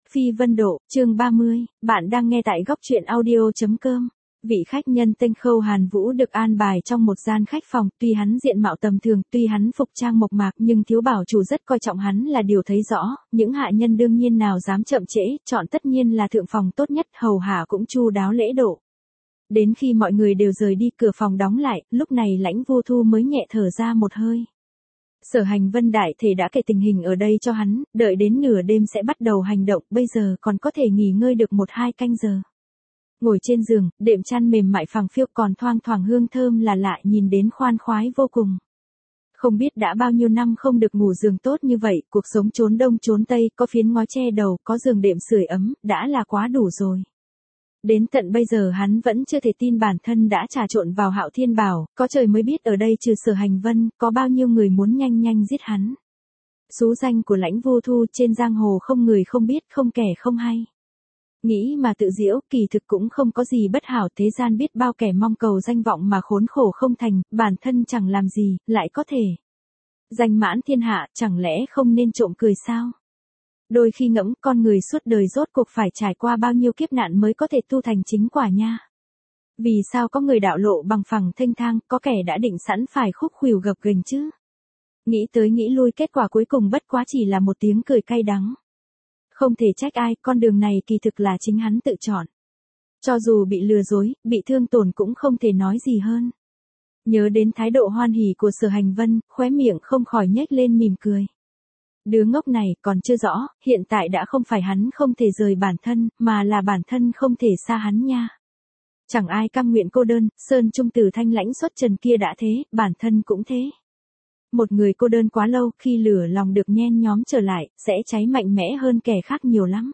Phi Vân Độ, chương 30, bạn đang nghe tại góc truyện audio.com. Vị khách nhân tên Khâu Hàn Vũ được an bài trong một gian khách phòng, tuy hắn diện mạo tầm thường, tuy hắn phục trang mộc mạc nhưng thiếu bảo chủ rất coi trọng hắn là điều thấy rõ, những hạ nhân đương nhiên nào dám chậm trễ, chọn tất nhiên là thượng phòng tốt nhất, hầu hạ cũng chu đáo lễ độ. Đến khi mọi người đều rời đi, cửa phòng đóng lại, lúc này Lãnh Vô Thu mới nhẹ thở ra một hơi. Sở Hành Vân đại thể đã kể tình hình ở đây cho hắn, đợi đến nửa đêm sẽ bắt đầu hành động, bây giờ còn có thể nghỉ ngơi được 1-2 canh giờ. Ngồi trên giường, đệm chăn mềm mại phẳng phiu còn thoang thoảng hương thơm là lạ, nhìn đến khoan khoái vô cùng. Không biết đã bao nhiêu năm không được ngủ giường tốt như vậy, cuộc sống trốn đông trốn tây, có phiến ngói che đầu, có giường đệm sưởi ấm, đã là quá đủ rồi. Đến tận bây giờ hắn vẫn chưa thể tin bản thân đã trà trộn vào Hạo Thiên Bảo, có trời mới biết ở đây trừ Sở Hành Vân, có bao nhiêu người muốn nhanh nhanh giết hắn. Xú danh của Lãnh Vô Thu trên giang hồ không người không biết, không kẻ không hay. Nghĩ mà tự giễu, kỳ thực cũng không có gì bất hảo, thế gian biết bao kẻ mong cầu danh vọng mà khốn khổ không thành, bản thân chẳng làm gì, lại có thể danh mãn thiên hạ, chẳng lẽ không nên trộm cười sao? Đôi khi ngẫm con người suốt đời rốt cuộc phải trải qua bao nhiêu kiếp nạn mới có thể tu thành chính quả nha. Vì sao có người đạo lộ bằng phẳng thênh thang, có kẻ đã định sẵn phải khúc khuỷu gập ghềnh chứ? Nghĩ tới nghĩ lui, kết quả cuối cùng bất quá chỉ là một tiếng cười cay đắng. Không thể trách ai, con đường này kỳ thực là chính hắn tự chọn. Cho dù bị lừa dối, bị thương tổn cũng không thể nói gì hơn. Nhớ đến thái độ hoan hỉ của Sở Hành Vân, khóe miệng không khỏi nhếch lên mỉm cười. Đứa ngốc này còn chưa rõ, hiện tại đã không phải hắn không thể rời bản thân, mà là bản thân không thể xa hắn nha. Chẳng ai cam nguyện cô đơn, Sơn Trung Tử thanh lãnh xuất trần kia đã thế, bản thân cũng thế. Một người cô đơn quá lâu, khi lửa lòng được nhen nhóm trở lại, sẽ cháy mạnh mẽ hơn kẻ khác nhiều lắm.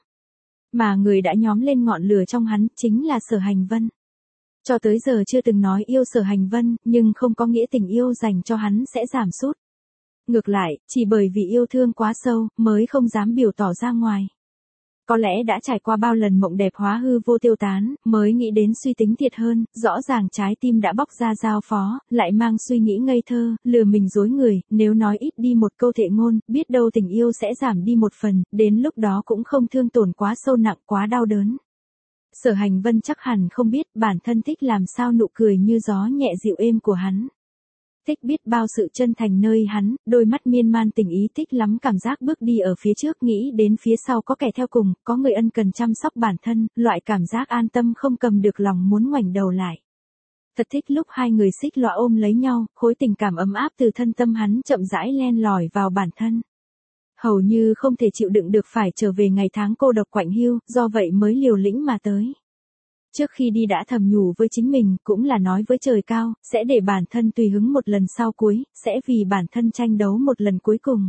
Mà người đã nhóm lên ngọn lửa trong hắn, chính là Sở Hành Vân. Cho tới giờ chưa từng nói yêu Sở Hành Vân, nhưng không có nghĩa tình yêu dành cho hắn sẽ giảm sút. Ngược lại, chỉ bởi vì yêu thương quá sâu, mới không dám biểu tỏ ra ngoài. Có lẽ đã trải qua bao lần mộng đẹp hóa hư vô tiêu tán, mới nghĩ đến suy tính thiệt hơn, rõ ràng trái tim đã bóc ra giao phó, lại mang suy nghĩ ngây thơ, lừa mình dối người, nếu nói ít đi một câu thệ ngôn, biết đâu tình yêu sẽ giảm đi một phần, đến lúc đó cũng không thương tổn quá sâu nặng quá đau đớn. Sở Hành Vân chắc hẳn không biết bản thân thích làm sao nụ cười như gió nhẹ dịu êm của hắn. Thích biết bao sự chân thành nơi hắn, đôi mắt miên man tình ý, thích lắm cảm giác bước đi ở phía trước, nghĩ đến phía sau có kẻ theo cùng, có người ân cần chăm sóc bản thân, loại cảm giác an tâm không cầm được lòng muốn ngoảnh đầu lại. Thật thích lúc hai người xích lõa ôm lấy nhau, khối tình cảm ấm áp từ thân tâm hắn chậm rãi len lỏi vào bản thân. Hầu như không thể chịu đựng được phải trở về ngày tháng cô độc quạnh hiu, do vậy mới liều lĩnh mà tới. Trước khi đi đã thầm nhủ với chính mình, cũng là nói với trời cao, sẽ để bản thân tùy hứng một lần sau cuối, sẽ vì bản thân tranh đấu một lần cuối cùng.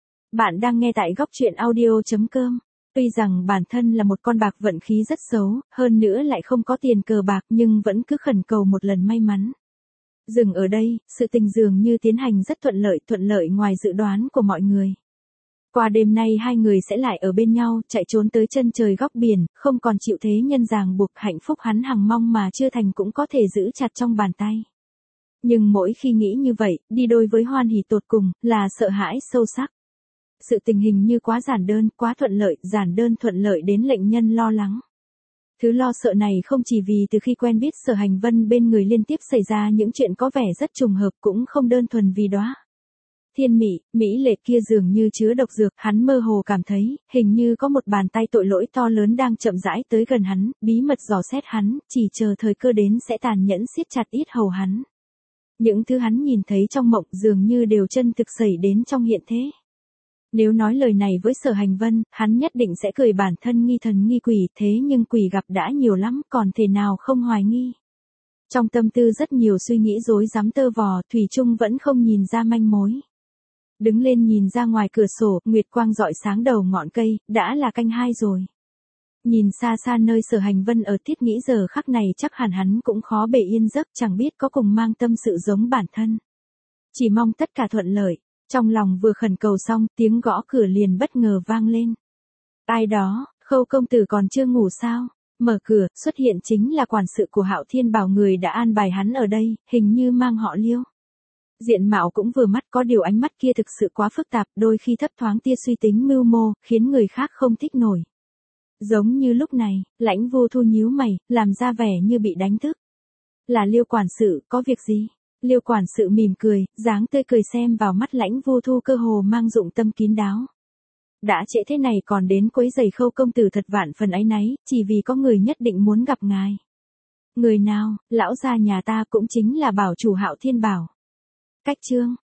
Bạn đang nghe tại góc truyện audio.com. Tuy rằng bản thân là một con bạc vận khí rất xấu, hơn nữa lại không có tiền cờ bạc nhưng vẫn cứ khẩn cầu một lần may mắn. Dừng ở đây, sự tình dường như tiến hành rất thuận lợi ngoài dự đoán của mọi người. Qua đêm nay hai người sẽ lại ở bên nhau, chạy trốn tới chân trời góc biển, không còn chịu thế nhân ràng buộc, hạnh phúc hắn hằng mong mà chưa thành cũng có thể giữ chặt trong bàn tay. Nhưng mỗi khi nghĩ như vậy, đi đôi với hoan hỉ tột cùng, là sợ hãi sâu sắc. Sự tình hình như quá giản đơn, quá giản đơn thuận lợi đến lệnh nhân lo lắng. Thứ lo sợ này không chỉ vì từ khi quen biết Sở Hành Vân bên người liên tiếp xảy ra những chuyện có vẻ rất trùng hợp, cũng không đơn thuần vì đóa thiên mỹ lệ kia dường như chứa độc dược, hắn mơ hồ cảm thấy, hình như có một bàn tay tội lỗi to lớn đang chậm rãi tới gần hắn, bí mật dò xét hắn, chỉ chờ thời cơ đến sẽ tàn nhẫn siết chặt yết hầu hắn. Những thứ hắn nhìn thấy trong mộng dường như đều chân thực xảy đến trong hiện thế. Nếu nói lời này với Sở Hành Vân, hắn nhất định sẽ cười bản thân nghi thần nghi quỷ, thế nhưng quỷ gặp đã nhiều lắm, còn thể nào không hoài nghi. Trong tâm tư rất nhiều suy nghĩ rối rắm tơ vò, thủy chung vẫn không nhìn ra manh mối. Đứng lên nhìn ra ngoài cửa sổ, nguyệt quang rọi sáng đầu ngọn cây, đã là canh 2 rồi. Nhìn xa xa nơi Sở Hành Vân ở, thiết nghĩ giờ khắc này chắc hẳn hắn cũng khó bề yên giấc, chẳng biết có cùng mang tâm sự giống bản thân. Chỉ mong tất cả thuận lợi, trong lòng vừa khẩn cầu xong, tiếng gõ cửa liền bất ngờ vang lên. Ai đó, Khâu công tử còn chưa ngủ sao? Mở cửa, xuất hiện chính là quản sự của Hạo Thiên Bảo, người đã an bài hắn ở đây, hình như mang họ Liêu. Diện mạo cũng vừa mắt, có điều ánh mắt kia thực sự quá phức tạp, đôi khi thấp thoáng tia suy tính mưu mô, khiến người khác không thích nổi. Giống như lúc này, Lãnh Vô Thu nhíu mày, làm ra vẻ như bị đánh thức. Là Liêu quản sự, có việc gì? Liêu quản sự mỉm cười, dáng tươi cười xem vào mắt Lãnh Vô Thu cơ hồ mang dụng tâm kín đáo. Đã trễ thế này còn đến quấy rầy Khâu công tử thật vạn phần áy náy, chỉ vì có người nhất định muốn gặp ngài. Người nào? Lão gia nhà ta cũng chính là bảo chủ Hạo Thiên Bảo. Cách chương